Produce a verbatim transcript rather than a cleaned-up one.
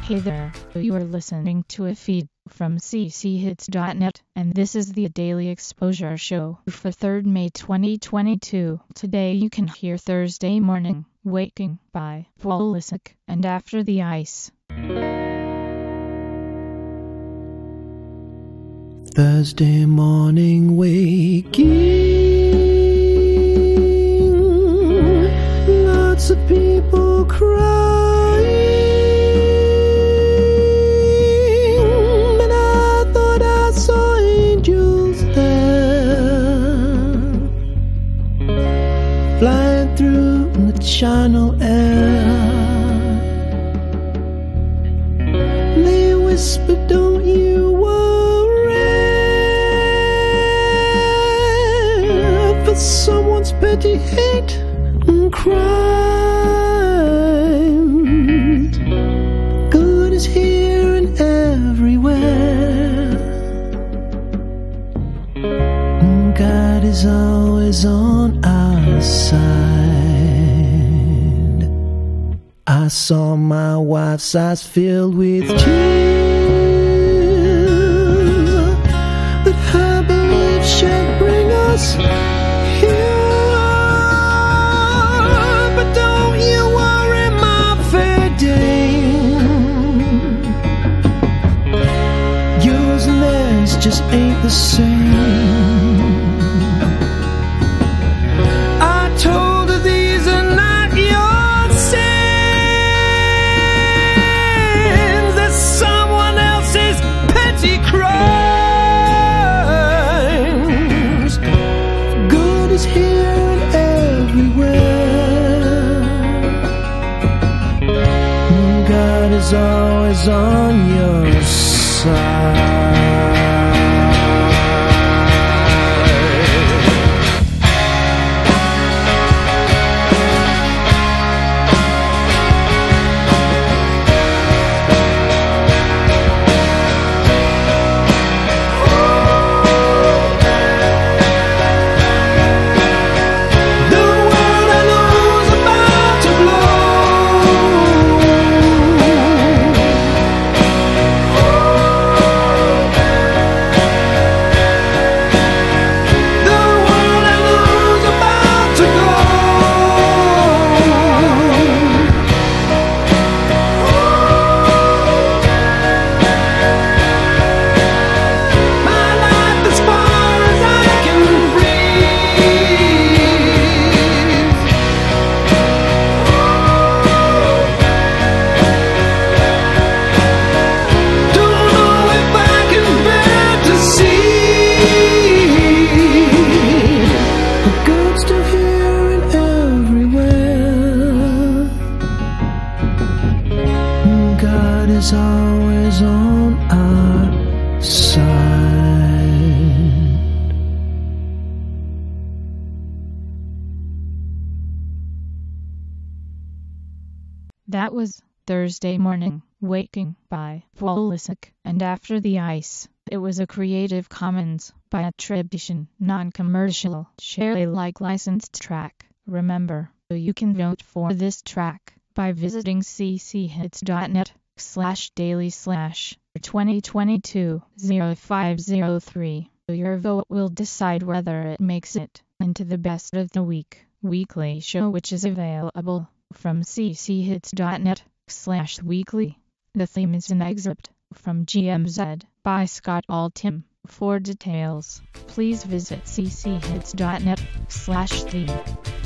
Hey there, you are listening to a feed from c c hits dot net, and this is the Daily Exposure Show for third of May twenty twenty-two. Today you can hear Thursday Morning Waking by Volisic and After the Ice. Thursday morning waking, lots of people crying, but I thought I saw angels there, flying through the Channel air. They whispered, don't you someone's petty hate and crime. Good is here and everywhere. God is always on our side. I saw my wife's eyes filled with tears that her belief should bring us here. But don't you worry, my fair dame, yours and theirs just ain't the same. I told her these are not your sins, that's someone else's petty crimes. Good is here and everywhere. God is always on your side. God is always on our side. That was Thursday Morning Waking by Volisic and After the Ice. It was a Creative Commons by attribution, non-commercial, share Alike licensed track. Remember, you can vote for this track by visiting c c hits dot net slash daily slash twenty twenty-two oh five oh three. Your vote will decide whether it makes it into the Best of the Week weekly show, which is available from c c hits dot net slash weekly. The theme is an excerpt from G M Z by Scott Altham. For details, please visit c c hits dot net slash theme.